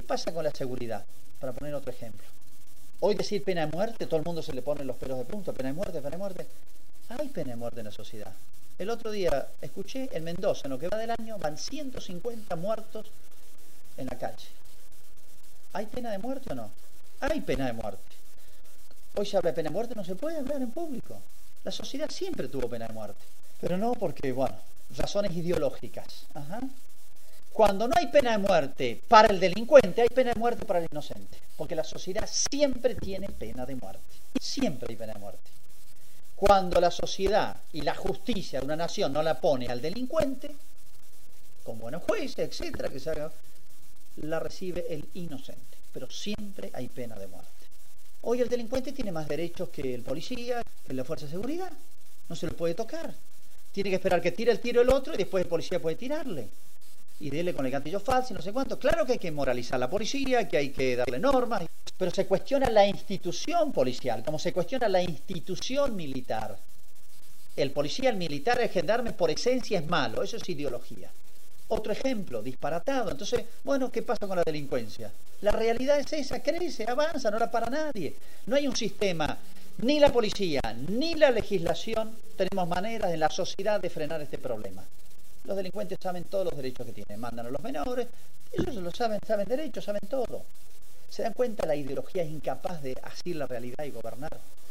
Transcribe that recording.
pasa con la seguridad? Para poner otro ejemplo. Hoy decir pena de muerte, todo el mundo se le pone los pelos de punta. Pena de muerte, pena de muerte. Hay pena de muerte en la sociedad. El otro día escuché en Mendoza, en lo que va del año, van 150 muertos en la calle. ¿Hay pena de muerte o no? Hay pena de muerte. Hoy se habla de pena de muerte, no se puede hablar en público. La sociedad siempre tuvo pena de muerte. Pero no porque, bueno, razones ideológicas. Ajá. Cuando no hay pena de muerte para el delincuente, hay pena de muerte para el inocente. Porque la sociedad siempre tiene pena de muerte. Siempre hay pena de muerte. Cuando la sociedad y la justicia de una nación no la pone al delincuente, con buenos jueces, etcétera, que se haga, la recibe el inocente. Pero siempre hay pena de muerte. Hoy el delincuente tiene más derechos que el policía, que la fuerza de seguridad. No se le puede tocar. Tiene que esperar que tire el tiro el otro y después el policía puede tirarle. Y dele con el gatillo falso y no sé cuánto. Claro que hay que moralizar a la policía, que hay que darle normas, pero se cuestiona la institución policial, como se cuestiona la institución militar. El policía, el militar, el gendarme por esencia es malo, eso es ideología. Otro ejemplo, disparatado. Entonces, bueno, ¿qué pasa con la delincuencia? La realidad es esa, crece, avanza, no la para nadie. No hay un sistema, ni la policía, ni la legislación, tenemos maneras en la sociedad de frenar este problema. Los delincuentes saben todos los derechos que tienen, mandan a los menores, ellos lo saben derechos, saben todo. ¿Se dan cuenta? La ideología es incapaz de asir la realidad y gobernar.